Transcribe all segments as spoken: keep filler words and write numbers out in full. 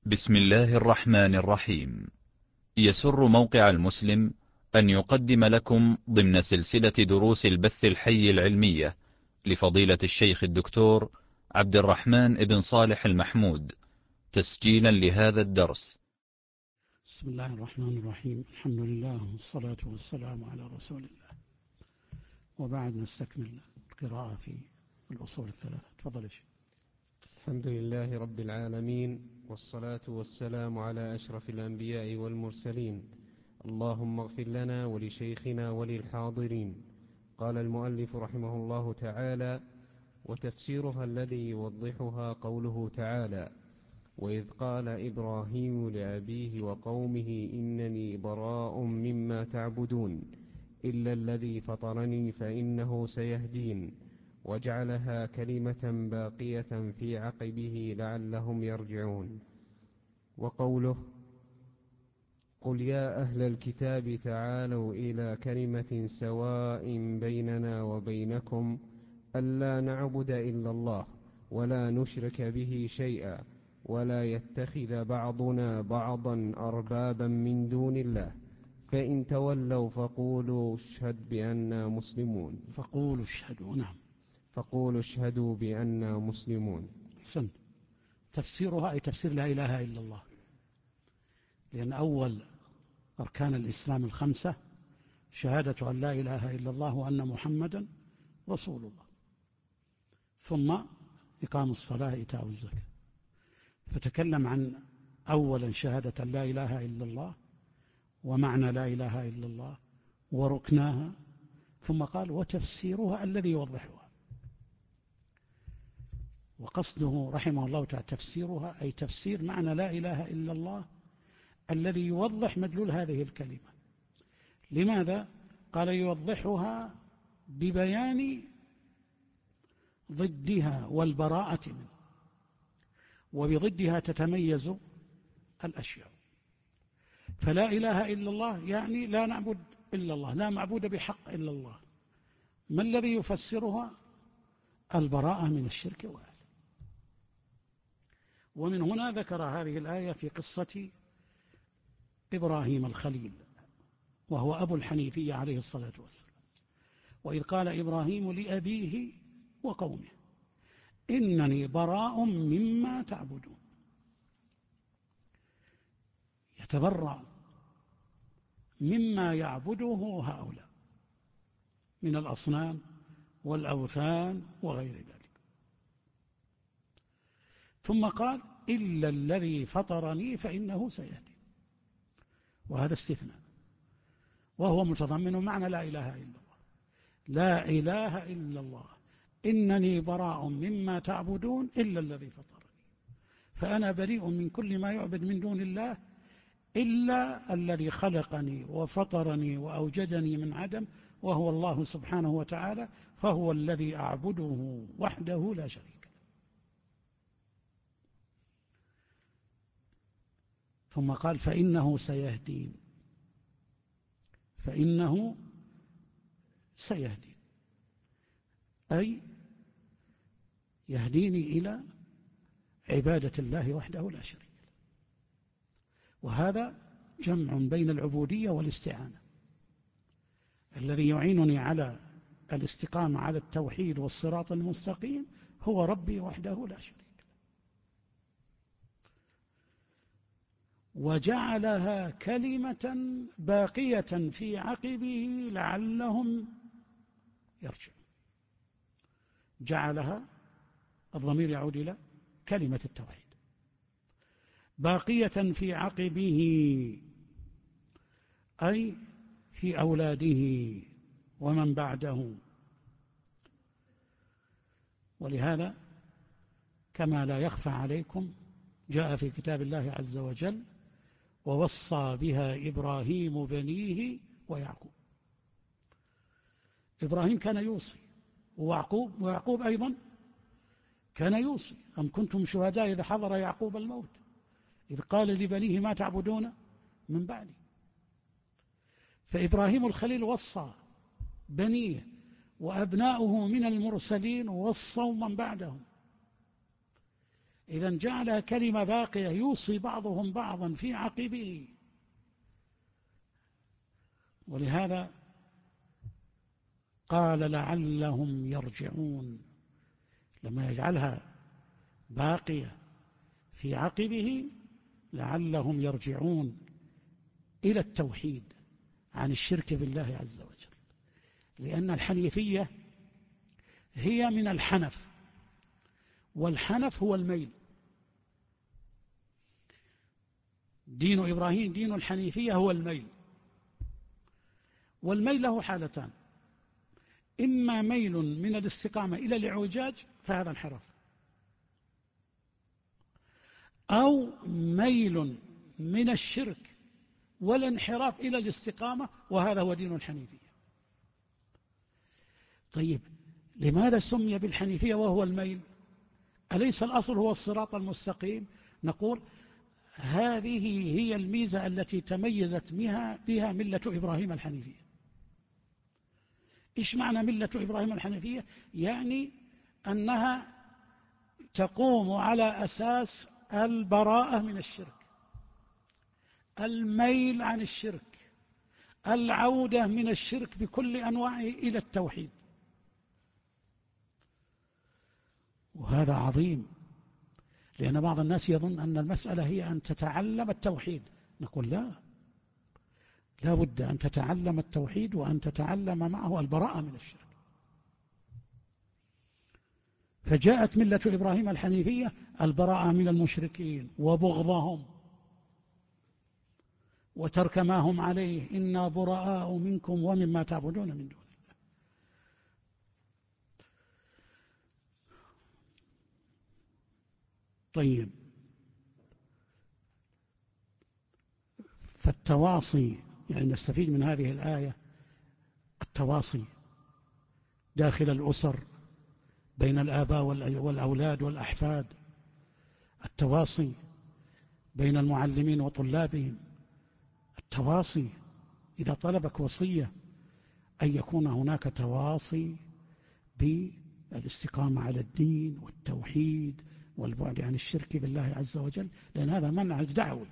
بسم الله الرحمن الرحيم. يسر موقع المسلم أن يقدم لكم ضمن سلسلة دروس البث الحي العلمية لفضيلة الشيخ الدكتور عبد الرحمن بن صالح المحمود تسجيلا لهذا الدرس. بسم الله الرحمن الرحيم. الحمد لله والصلاة والسلام على رسول الله، وبعد نستكمل القراءة في الأصول الثلاثة. تفضل يا شيخ. الحمد لله رب العالمين، والصلاة والسلام على أشرف الأنبياء والمرسلين. اللهم اغفر لنا ولشيخنا وللحاضرين. قال المؤلف رحمه الله تعالى: وتفسيرها الذي يوضحها قوله تعالى: وإذ قال إبراهيم لأبيه وقومه إنني براء مما تعبدون إلا الذي فطرني فإنه سيهدين، وجعلها كلمة باقية في عقبه لعلهم يرجعون. وقوله: قل يا أهل الكتاب تعالوا إلى كلمة سواء بيننا وبينكم ألا نعبد إلا الله ولا نشرك به شيئا ولا يتخذ بعضنا بعضا أربابا من دون الله فإن تولوا فقولوا اشهد بأننا مسلمون. فقولوا اشهدوا. نعم. فقولوا اشهدوا بأننا مسلمون. حسن. تفسيرها أي تفسير لا إله إلا الله، لأن أول أركان الإسلام الخمسة شهادة أن لا إله إلا الله وأن محمدا رسول الله، ثم إقام الصلاة إيتاء الزكاة. فتكلم عن أولا شهادة لا إله إلا الله ومعنى لا إله إلا الله وركناها، ثم قال وتفسيرها الذي يوضحها. وقصده رحمه الله تعالى تفسيرها أي تفسير معنى لا إله إلا الله الذي يوضح مدلول هذه الكلمة. لماذا؟ قال يوضحها ببيان ضدها والبراءة منه، وبضدها تتميز الأشياء. فلا إله إلا الله يعني لا نعبد إلا الله، لا معبود بحق إلا الله. ما الذي يفسرها؟ البراءة من الشرك وأهله. ومن هنا ذكر هذه الآية في قصة إبراهيم الخليل، وهو أبو الحنيفية عليه الصلاة والسلام. وإذ قال إبراهيم لأبيه وقومه إنني براء مما تعبدون. يتبرأ مما يعبده هؤلاء من الأصنام والأوثان وغير ذلك. ثم قال إلا الذي فطرني فإنه سيهدي، وهذا استثناء، وهو متضمن معنى لا إله إلا الله. لا إله إلا الله، إنني براء مما تعبدون إلا الذي فطرني، فأنا بريء من كل ما يعبد من دون الله إلا الذي خلقني وفطرني وأوجدني من عدم، وهو الله سبحانه وتعالى، فهو الذي أعبده وحده لا شريك له. ثم قال فإنه سيهدين، فإنه سيهدين أي يهديني إلى عبادة الله وحده لا شريك له. وهذا جمع بين العبودية والاستعانة. الذي يعينني على الاستقامة على التوحيد والصراط المستقيم هو ربي وحده لا شريك له. وجعلها كلمة باقية في عقبه لعلهم يرجعون. جعلها الضمير يعود إلى كلمة التوحيد باقية في عقبه أي في أولاده ومن بعده. ولهذا كما لا يخفى عليكم جاء في كتاب الله عز وجل ووصى بها إبراهيم بنيه ويعقوب. إبراهيم كان يوصي، ويعقوب ويعقوب أيضا كان يوصي. أم كنتم شهداء إذا حضر يعقوب الموت إذ قال لبنيه ما تعبدون من بعدي. فإبراهيم الخليل وصى بنيه، وأبناؤه من المرسلين وصوا من بعدهم. إذا جعلها كلمة باقية يوصي بعضهم بعضا في عقبه. ولهذا قال لعلهم يرجعون، لما يجعلها باقية في عقبه لعلهم يرجعون إلى التوحيد عن الشرك بالله عز وجل، لأن الحنيفية هي من الحنف، والحنف هو الميل. دين إبراهيم دين الحنيفية هو الميل، والميل له حالتان: إما ميل من الاستقامة إلى الاعوجاج فهذا انحراف، أو ميل من الشرك والانحراف إلى الاستقامة، وهذا هو دين الحنيفية. طيب لماذا سمي بالحنيفية وهو الميل؟ أليس الأصل هو الصراط المستقيم؟ نقول هذه هي الميزة التي تميزت بها, بها ملة إبراهيم الحنيفية. إيش معنى ملة إبراهيم الحنيفية؟ يعني أنها تقوم على أساس البراءة من الشرك، الميل عن الشرك، العودة من الشرك بكل أنواعه إلى التوحيد. وهذا عظيم، لأن بعض الناس يظن أن المسألة هي أن تتعلم التوحيد. نقول لا، لا بد أن تتعلم التوحيد وأن تتعلم معه البراءة من الشرك. فجاءت ملة إبراهيم الحنيفية البراءة من المشركين وبغضهم وترك ما هم عليه، إنا براء منكم ومما تعبدون من دون الله. طيب، فالتواصي يعني نستفيد من هذه الآية التواصي داخل الأسر بين الآباء والأولاد والأحفاد، التواصي بين المعلمين وطلابهم، التواصي إذا طلبك وصية أن يكون هناك تواصي بالاستقامة على الدين والتوحيد والبعد عن الشرك بالله عز وجل، لأن هذا منهج دعوي.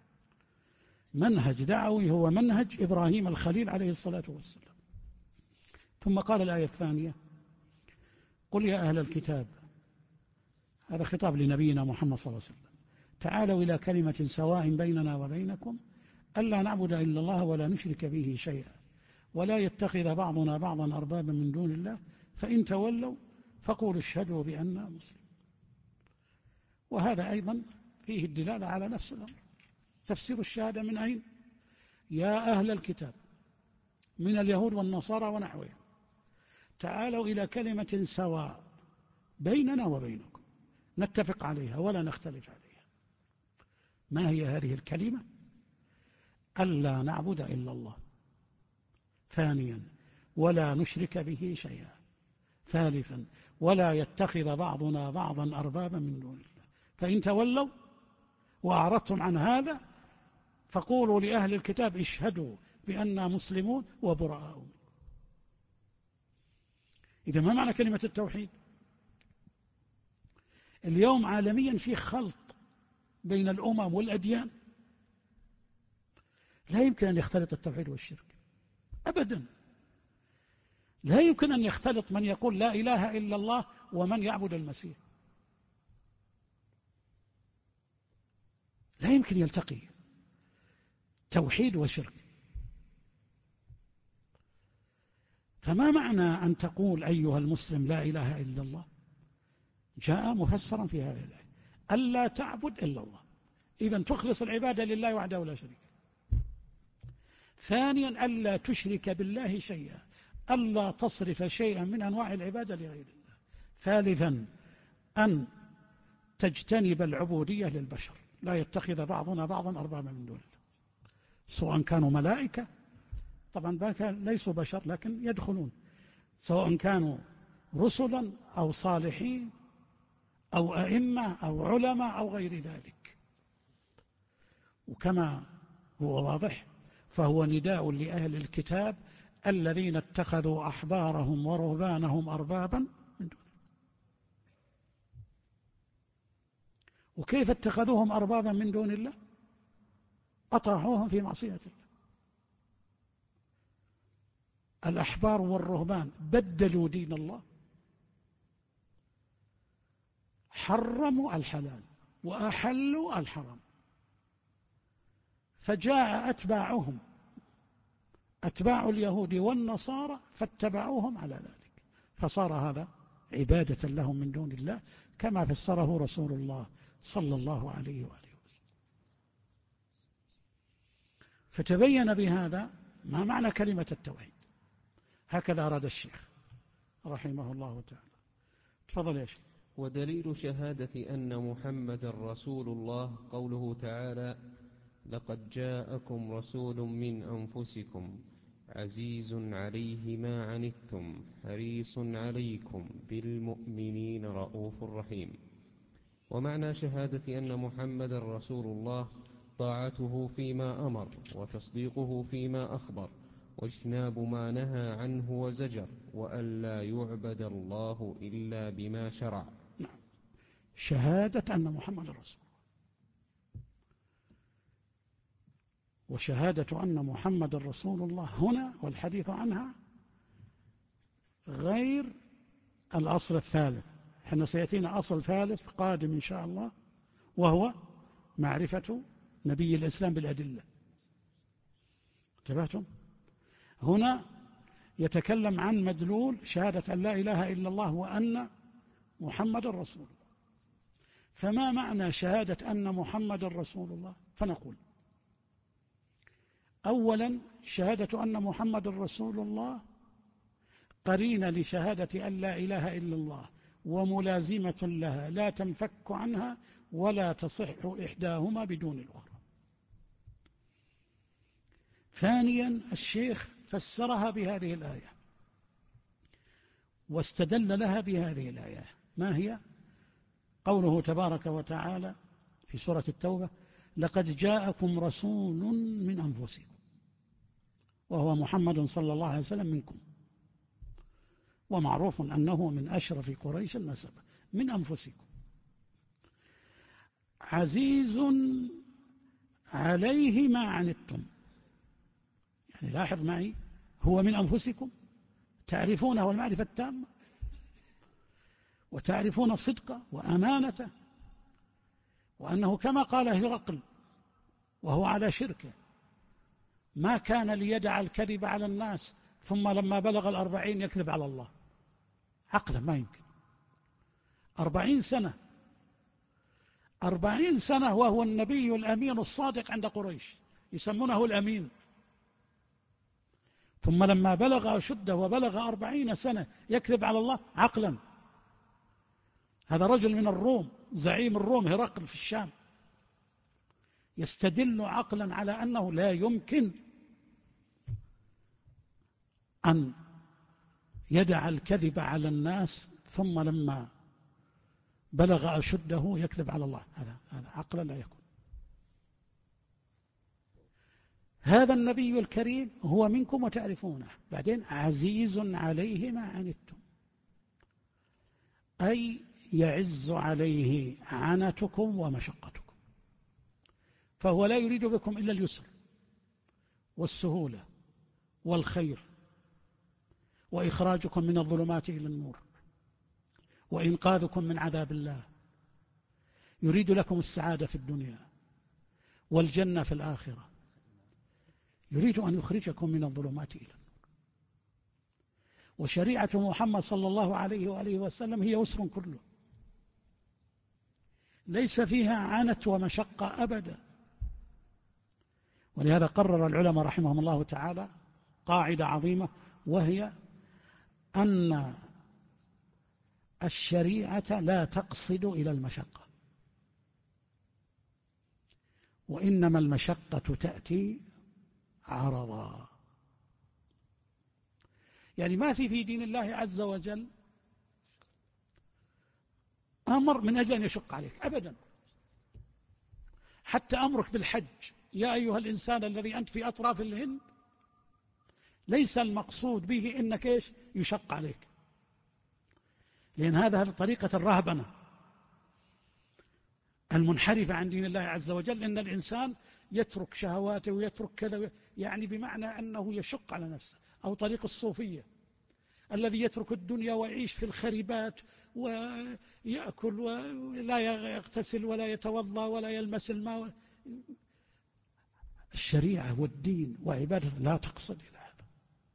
منهج دعوي هو منهج إبراهيم الخليل عليه الصلاة والسلام. ثم قال الآية الثانية: قل يا أهل الكتاب، هذا خطاب لنبينا محمد صلى الله عليه وسلم، تعالوا إلى كلمة سواء بيننا وبينكم ألا نعبد إلا الله ولا نشرك به شيئا ولا يتخذ بعضنا بعضا أربابا من دون الله فإن تولوا فقولوا اشهدوا بأننا مسلمون. وهذا أيضا فيه الدلالة على نفس الأمر. تفسير الشهادة من أين؟ يا أهل الكتاب من اليهود والنصارى ونحوهم، تعالوا إلى كلمة سواء بيننا وبينكم نتفق عليها ولا نختلف عليها. ما هي هذه الكلمة؟ ألا نعبد إلا الله، ثانيا ولا نشرك به شيئا، ثالثا ولا يتخذ بعضنا بعضا أربابا من دون الله فإن تولوا وأعرضتم عن هذا فقولوا لأهل الكتاب اشهدوا بأننا مسلمون وبراء منكم. إذا ما معنى كلمة التوحيد؟ اليوم عالميا في خلط بين الأمم والأديان، لا يمكن أن يختلط التوحيد والشرك أبدا. لا يمكن أن يختلط من يقول لا إله إلا الله ومن يعبد المسيح، لا يمكن يلتقي توحيد وشرك. فما معنى أن تقول أيها المسلم لا إله إلا الله؟ جاء مفسرا في هذه الآية: ألا تعبد إلا الله، إذن تخلص العبادة لله وحده لا شريك. ثانيا ألا تشرك بالله شيئا، ألا تصرف شيئا من أنواع العبادة لغير الله. ثالثا أن تجتنب العبودية للبشر، لا يتخذ بعضنا بعضا أربابا من دون الله، سواء كانوا ملائكة، طبعا ليسوا بشر لكن يدخلون، سواء كانوا رسلا أو صالحين أو أئمة أو علماء أو غير ذلك. وكما هو واضح فهو نداء لأهل الكتاب الذين اتخذوا أحبارهم ورهبانهم أربابا من دون الله. وكيف اتخذوهم أربابا من دون الله؟ أطاعوهم في معصية الله. الأحبار والرهبان بدلوا دين الله، حرموا الحلال وأحلوا الحرام، فجاء أتباعهم أتباع اليهود والنصارى فاتبعوهم على ذلك، فصار هذا عبادة لهم من دون الله كما فسره رسول الله صلى الله عليه وآله وسلم. فتبين بهذا ما معنى كلمة التوحيد، هكذا أراد الشيخ رحمه الله تعالى. تفضل يا شيخ. ودليل شهادة أن محمد رسول الله قوله تعالى: لقد جاءكم رسول من أنفسكم عزيز عليه ما عنتم حريص عليكم بالمؤمنين رؤوف رحيم. ومعنى شهادة أن محمد رسول الله طاعته فيما أمر وتصديقه فيما أخبر واجتناب ما نهى عنه وزجر، وأن لا يعبد الله إلا بما شرع. نعم، شهادة أن محمد رسول الله، وشهادة أن محمد رسول الله هنا والحديث عنها غير الأصل الثالث. احنا سيأتينا أصل ثالث قادم إن شاء الله، وهو معرفة نبي الإسلام بالأدلة. انتبهتم؟ هنا يتكلم عن مدلول شهادة أن لا إله إلا الله وأن محمد رسول الله. فما معنى شهادة أن محمد رسول الله؟ فنقول أولا شهادة أن محمد رسول الله قرينة لشهادة أن لا إله إلا الله وملازمة لها لا تنفك عنها ولا تصح إحداهما بدون الأخرى. ثانيا الشيخ فسرها بهذه الآية واستدل لها بهذه الآية. ما هي؟ قوله تبارك وتعالى في سورة التوبة: لقد جاءكم رسول من أنفسكم، وهو محمد صلى الله عليه وسلم منكم، ومعروف أنه من أشرف قريش النسبة، من أنفسكم، عزيز عليه ما عنتم. يعني لاحظ معي، هو من أنفسكم، تعرفونه المعرفة التامة، وتعرفون صدقه وأمانته، وأنه كما قال هرقل وهو على شركه: ما كان ليدع الكذب على الناس ثم لما بلغ الأربعين يكذب على الله. عقلا ما يمكن. أربعين سنة أربعين سنة وهو النبي الأمين الصادق عند قريش، يسمونه الأمين، ثم لما بلغ أشده وبلغ أربعين سنة يكذب على الله. عقلا هذا رجل من الروم، زعيم الروم هرقل في الشام، يستدل عقلا على أنه لا يمكن أن يدع الكذب على الناس ثم لما بلغ أشده يكذب على الله. هذا هذا عقلا لا يكون. هذا النبي الكريم هو منكم وتعرفونه. بعدين عزيز عليه ما عنتم، أي يعز عليه عنتكم ومشقتكم، فهو لا يريد بكم إلا اليسر والسهولة والخير وإخراجكم من الظلمات إلى النور وإنقاذكم من عذاب الله. يريد لكم السعادة في الدنيا والجنة في الآخرة. يريد أن يخرجكم من الظلمات إلى النور. وشريعة محمد صلى الله عليه وآله وسلم هي يسر كله، ليس فيها عنت ومشقة أبدا. ولهذا قرر العلماء رحمهم الله تعالى قاعدة عظيمة، وهي أن الشريعة لا تقصد إلى المشقة، وإنما المشقة تأتي عرضا. يعني ما في في دين الله عز وجل أمر من أجل أن يشق عليك أبدا. حتى أمرك بالحج: يا أيها الإنسان الذي أنت في أطراف الهند، ليس المقصود به إنك إيش يشق عليك، لأن هذا طريقة الرهبنة. المنحرفة عن دين الله عز وجل، إن الإنسان يترك شهواته ويترك كذا، يعني بمعنى أنه يشق على نفسه. أو طريق الصوفية الذي يترك الدنيا ويعيش في الخربات ويأكل ولا يغتسل ولا يتوضأ ولا يلمس الماء. الشريعة والدين وعبادة لا تقصد إلى هذا،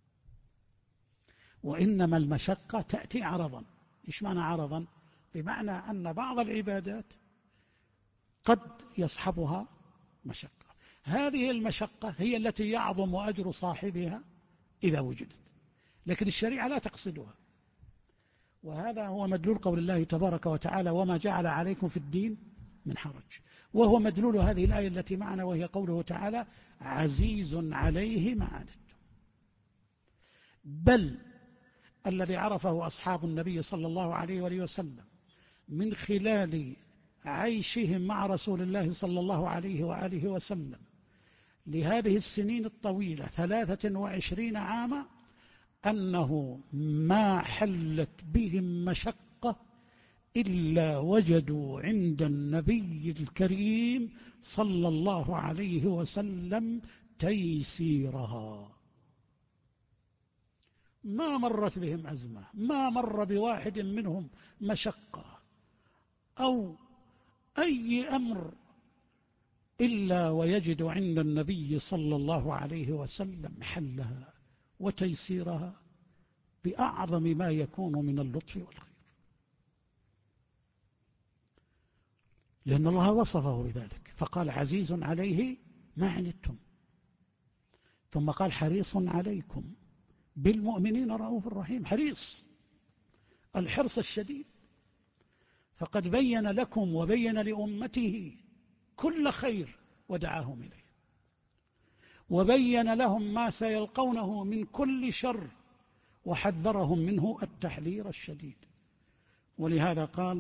وإنما المشقة تأتي عرضا. إيش معنى عرضا؟ بمعنى أن بعض العبادات قد يصحبها مشقة، هذه المشقة هي التي يعظم أجر صاحبها إذا وجدت، لكن الشريعة لا تقصدها. وهذا هو مدلول قول الله تبارك وتعالى: وما جعل عليكم في الدين من حرج. وهو مدلول هذه الآية التي معنا، وهي قوله تعالى: عزيز عليه ما عنتم. بل الذي عرفه أصحاب النبي صلى الله عليه وآله وسلم من خلال عيشهم مع رسول الله صلى الله عليه وآله وسلم لهذه السنين الطويلة ثلاثة وعشرين عاما، أنه ما حلت بهم مشقة إلا وجدوا عند النبي الكريم صلى الله عليه وسلم تيسيرها. ما مرت بهم أزمة، ما مر بواحد منهم مشقة أو أي أمر إلا ويجد عند النبي صلى الله عليه وسلم حلها وتيسيرها بأعظم ما يكون من اللطف والخير، لأن الله وصفه بذلك فقال: عزيز عليه ما عنتم، ثم قال: حريص عليكم بالمؤمنين رؤوف رحيم. حريص، الحرص الشديد، فقد بين لكم وبين لأمته كل خير ودعاهم إليه، وبين لهم ما سيلقونه من كل شر، وحذرهم منه التحذير الشديد. ولهذا قال: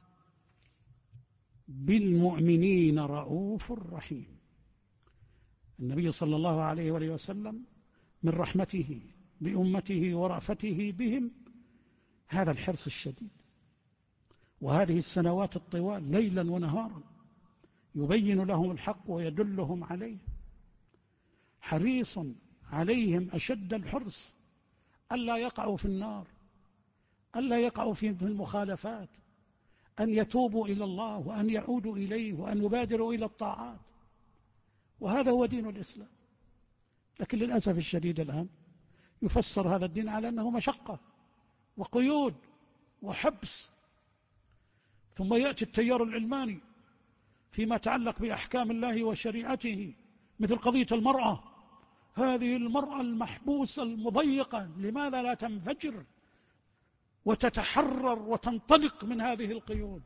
بالمؤمنين رؤوف رحيم. النبي صلى الله عليه وآله وسلم من رحمته بأمته ورأفته بهم هذا الحرص الشديد، وهذه السنوات الطوال ليلا ونهارا يبين لهم الحق ويدلهم عليه، حريص عليهم أشد الحرص ألا يقعوا في النار، ألا يقعوا في المخالفات، أن يتوبوا إلى الله وأن يعودوا إليه وأن يبادروا إلى الطاعات. وهذا هو دين الإسلام. لكن للأسف الشديد الآن يفسر هذا الدين على أنه مشقة وقيود وحبس، ثم يأتي التيار العلماني فيما يتعلق بأحكام الله وشريعته، مثل قضية المرأة. هذه المرأة المحبوسة المضيقة لماذا لا تنفجر وتتحرر وتنطلق من هذه القيود؟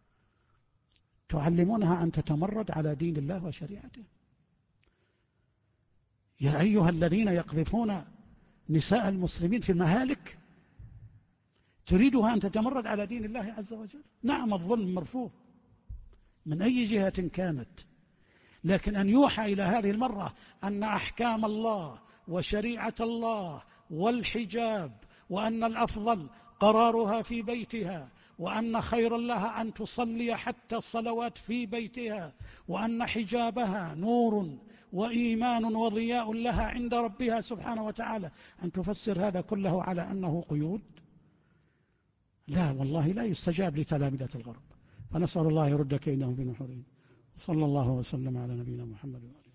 تعلمونها أن تتمرد على دين الله وشريعته. يا أيها الذين يقذفون نساء المسلمين في المهالك، تريدها أن تتمرد على دين الله عز وجل؟ نعم، الظلم مرفوض من أي جهة كانت، لكن أن يوحى إلى هذه المرة أن أحكام الله وشريعة الله والحجاب، وأن الأفضل قرارها في بيتها، وأن خيرا لها أن تصلي حتى الصلوات في بيتها، وأن حجابها نور وإيمان وضياء لها عند ربها سبحانه وتعالى، أن تفسر هذا كله على أنه قيود؟ لا والله، لا يستجاب لتلامذة الغرب. فنسأل الله يرد كيدهم بنحورهم. صلى الله وسلم على نبينا محمد وآله.